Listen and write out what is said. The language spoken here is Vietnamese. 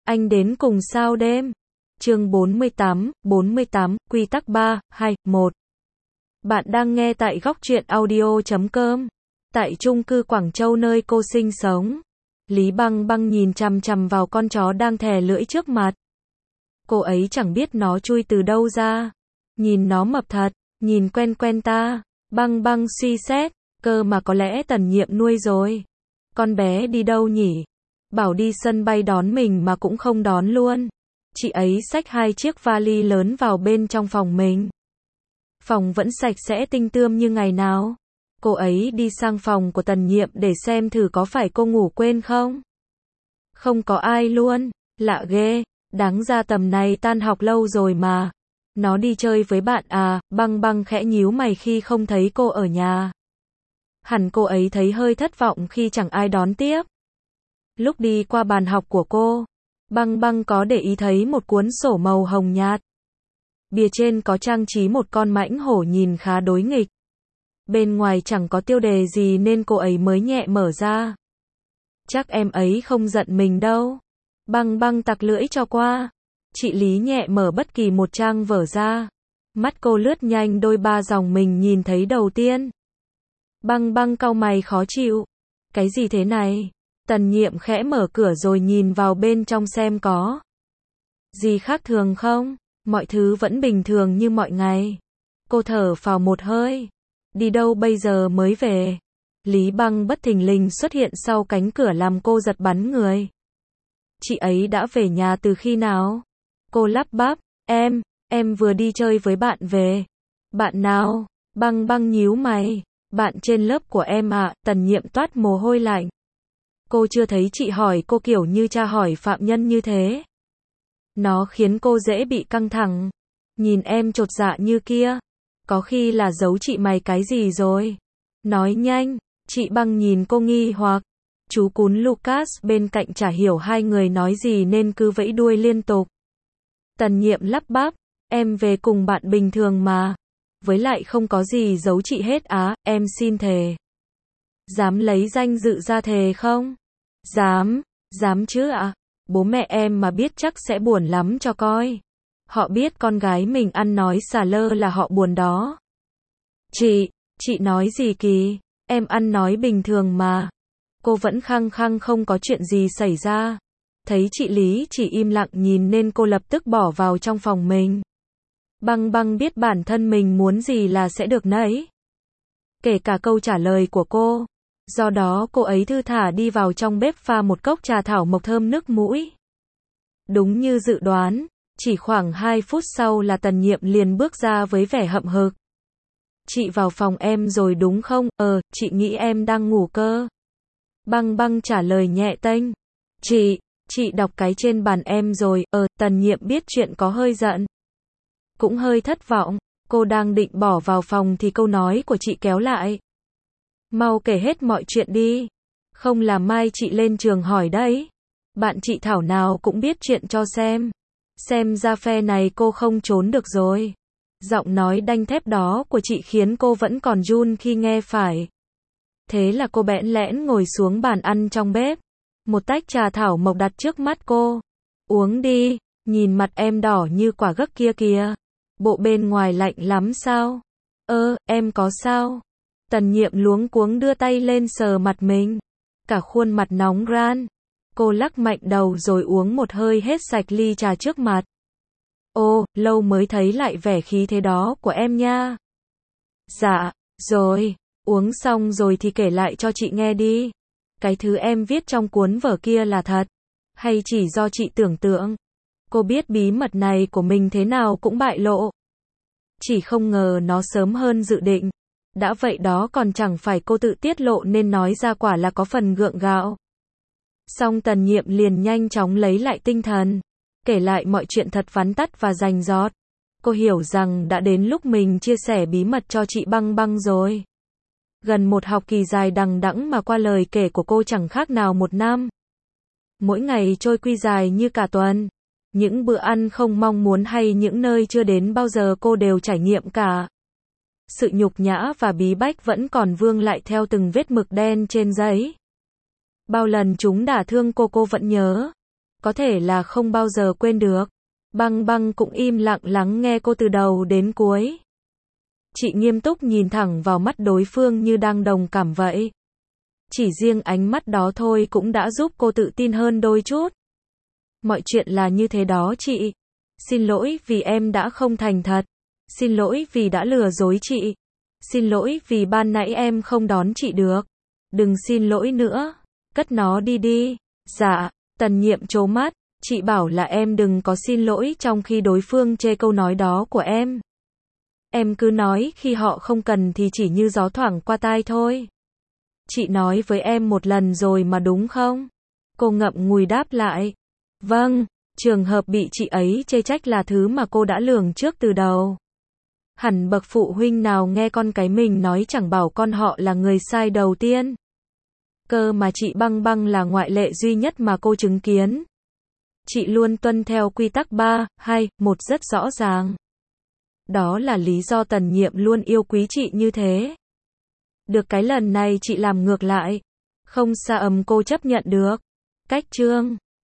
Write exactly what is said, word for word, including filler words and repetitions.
Anh đến cùng sao đêm. Chương bốn mươi tám, bốn mươi tám, quy tắc ba, hai, một. Bạn đang nghe tại góc truyện audio chấm com. Tại chung cư Quảng Châu nơi cô sinh sống. Lý Băng Băng nhìn chằm chằm vào con chó đang thè lưỡi trước mặt. Cô ấy chẳng biết nó chui từ đâu ra. Nhìn nó mập thật, nhìn quen quen ta. Băng Băng suy xét, cơ mà có lẽ Tần Nhiệm nuôi rồi. Con bé đi đâu nhỉ? Bảo đi sân bay đón mình mà cũng không đón luôn. Chị ấy xách hai chiếc vali lớn vào bên trong phòng mình. Phòng vẫn sạch sẽ tinh tươm như ngày nào. Cô ấy đi sang phòng của Tần Nhiệm để xem thử có phải cô ngủ quên không. Không có ai luôn, lạ ghê, đáng ra tầm này tan học lâu rồi mà. Nó đi chơi với bạn à? Băng Băng khẽ nhíu mày khi không thấy cô ở nhà. Hẳn cô ấy thấy hơi thất vọng khi chẳng ai đón tiếp. Lúc đi qua bàn học của cô, Băng Băng có để ý thấy một cuốn sổ màu hồng nhạt. Bìa trên có trang trí một con mãnh hổ nhìn khá đối nghịch. Bên ngoài chẳng có tiêu đề gì nên cô ấy mới nhẹ mở ra. Chắc em ấy không giận mình đâu. Băng Băng tặc lưỡi cho qua. Chị Lý nhẹ mở bất kỳ một trang vở ra. Mắt cô lướt nhanh đôi ba dòng mình nhìn thấy đầu tiên. Băng Băng cau mày khó chịu. Cái gì thế này? Tần Nhiệm khẽ mở cửa rồi nhìn vào bên trong xem có gì khác thường không. Mọi thứ vẫn bình thường như mọi ngày. Cô thở phào một hơi. Đi đâu bây giờ mới về? Lý Băng bất thình lình xuất hiện sau cánh cửa làm cô giật bắn người. Chị ấy đã về nhà từ khi nào? Cô lắp bắp. Em, em vừa đi chơi với bạn về. Bạn nào? Băng Băng nhíu mày. Bạn trên lớp của em ạ. Tần Nhiệm toát mồ hôi lạnh. Cô chưa thấy chị hỏi cô kiểu như cha hỏi phạm nhân như thế. Nó khiến cô dễ bị căng thẳng. Nhìn em chột dạ như kia. Có khi là giấu chị mày cái gì rồi. Nói nhanh. Chị Băng nhìn cô nghi hoặc. Chú cún Lucas bên cạnh chả hiểu hai người nói gì nên cứ vẫy đuôi liên tục. Tần Nhiệm lắp bắp. Em về cùng bạn bình thường mà. Với lại không có gì giấu chị hết á, em xin thề. Dám lấy danh dự ra thề không? Dám, dám chứ ạ. À? Bố mẹ em mà biết chắc sẽ buồn lắm cho coi. Họ biết con gái mình ăn nói xà lơ là họ buồn đó. Chị, chị nói gì kỳ? Em ăn nói bình thường mà. Cô vẫn khăng khăng không có chuyện gì xảy ra. Thấy chị Lý chỉ im lặng nhìn nên cô lập tức bỏ vào trong phòng mình. Băng Băng biết bản thân mình muốn gì là sẽ được nấy. Kể cả câu trả lời của cô. Do đó cô ấy thư thả đi vào trong bếp pha một cốc trà thảo mộc thơm nức mũi. Đúng như dự đoán, chỉ khoảng hai phút sau là Tần Nhiệm liền bước ra với vẻ hậm hực. Chị vào phòng em rồi đúng không? Ờ, chị nghĩ em đang ngủ cơ. Băng Băng trả lời nhẹ tênh. Chị, chị đọc cái trên bàn em rồi. Ờ, Tần Nhiệm biết chuyện có hơi giận. Cũng hơi thất vọng, cô đang định bỏ vào phòng thì câu nói của chị kéo lại. Mau kể hết mọi chuyện đi. Không là mai chị lên trường hỏi đấy. Bạn chị Thảo nào cũng biết chuyện cho xem. Xem ra phe này cô không trốn được rồi. Giọng nói đanh thép đó của chị khiến cô vẫn còn run khi nghe phải. Thế là cô bẽn lẽn ngồi xuống bàn ăn trong bếp. Một tách trà thảo mộc đặt trước mắt cô. Uống đi, nhìn mặt em đỏ như quả gấc kia kìa. Bộ bên ngoài lạnh lắm sao? Ơ, em có sao? Tần Nhiệm luống cuống đưa tay lên sờ mặt mình. Cả khuôn mặt nóng ran. Cô lắc mạnh đầu rồi uống một hơi hết sạch ly trà trước mặt. Ô, lâu mới thấy lại vẻ khí thế đó của em nha. Dạ, rồi, uống xong rồi thì kể lại cho chị nghe đi. Cái thứ em viết trong cuốn vở kia là thật, hay chỉ do chị tưởng tượng? Cô biết bí mật này của mình thế nào cũng bại lộ. Chỉ không ngờ nó sớm hơn dự định. Đã vậy đó còn chẳng phải cô tự tiết lộ nên nói ra quả là có phần gượng gạo. Xong Tần Nhiệm liền nhanh chóng lấy lại tinh thần. Kể lại mọi chuyện thật vắn tắt và rành rọt. Cô hiểu rằng đã đến lúc mình chia sẻ bí mật cho chị Băng Băng rồi. Gần một học kỳ dài đằng đẵng mà qua lời kể của cô chẳng khác nào một năm. Mỗi ngày trôi quy dài như cả tuần. Những bữa ăn không mong muốn hay những nơi chưa đến bao giờ cô đều trải nghiệm cả. Sự nhục nhã và bí bách vẫn còn vương lại theo từng vết mực đen trên giấy. Bao lần chúng đả thương cô cô vẫn nhớ. có thể là không bao giờ quên được. Băng băng cũng im lặng lắng nghe cô từ đầu đến cuối. Chị nghiêm túc nhìn thẳng vào mắt đối phương như đang đồng cảm vậy. Chỉ riêng ánh mắt đó thôi cũng đã giúp cô tự tin hơn đôi chút. Mọi chuyện là như thế đó chị. Xin lỗi vì em đã không thành thật. Xin lỗi vì đã lừa dối chị. Xin lỗi vì ban nãy em không đón chị được. Đừng xin lỗi nữa. Cất nó đi đi. Dạ, Tần Nhiệm trố mắt. Chị bảo là em đừng có xin lỗi trong khi đối phương chê câu nói đó của em. Em cứ nói khi họ không cần thì chỉ như gió thoảng qua tai thôi. Chị nói với em một lần rồi mà đúng không? Cô ngậm ngùi đáp lại. Vâng, trường hợp bị chị ấy chê trách là thứ mà cô đã lường trước từ đầu. Hẳn bậc phụ huynh nào nghe con cái mình nói chẳng bảo con họ là người sai đầu tiên. Cơ mà chị Băng Băng là ngoại lệ duy nhất mà cô chứng kiến. Chị luôn tuân theo quy tắc ba, hai, một rất rõ ràng. Đó là lý do Tần Nhiệm luôn yêu quý chị như thế. Được cái lần này chị làm ngược lại. Không xa ầm cô chấp nhận được. Cách chương